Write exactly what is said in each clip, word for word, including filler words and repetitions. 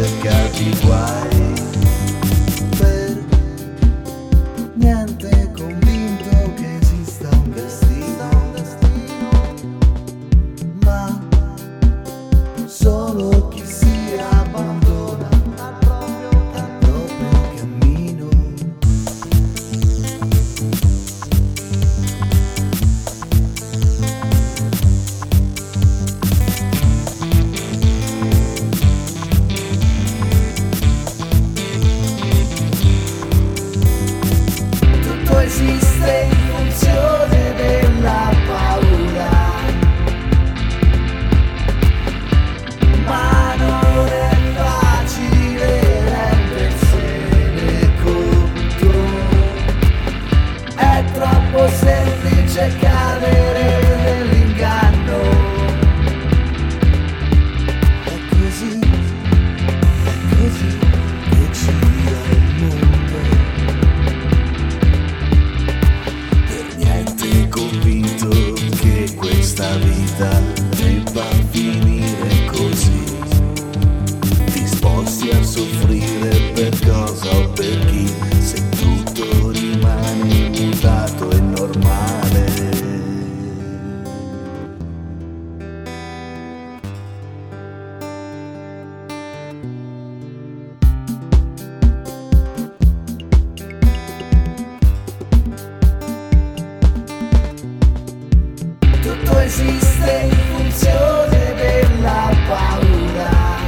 cercati guai. Per niente convinto che esista un destino, ma solo chi si abbandona al proprio cammino. Tutto esiste in funzione della paura, ma non è facile rendersene conto. È troppo semplice cadere nell'inganno. È così, è così che gira il mondo. Per niente convinto che questa vita debba finire così. Disposti a soffrire per cosa o per chi, se tutto rimane immutato e normale. Tutto esiste in funzione della paura,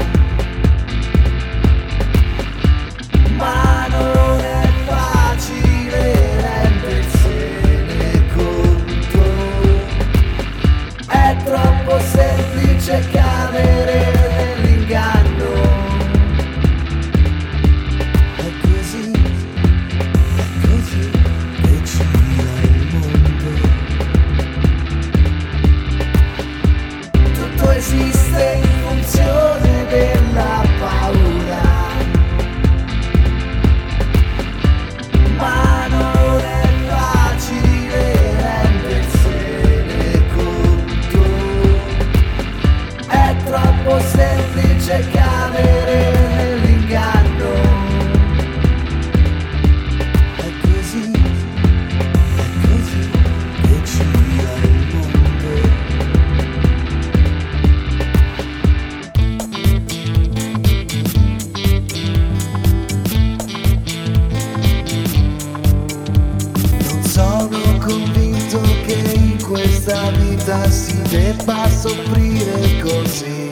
ma non è facile rendersene conto. È troppo semplice cadere nell'inganno. È così, è così che gira il mondo. Tutto esiste in funzione della paura, ma non è facile rendersene conto. È troppo semplice cadere nell'inganno. È così, è così che gira il mondo. Non sono convinto che in questa vita si debba soffrire così.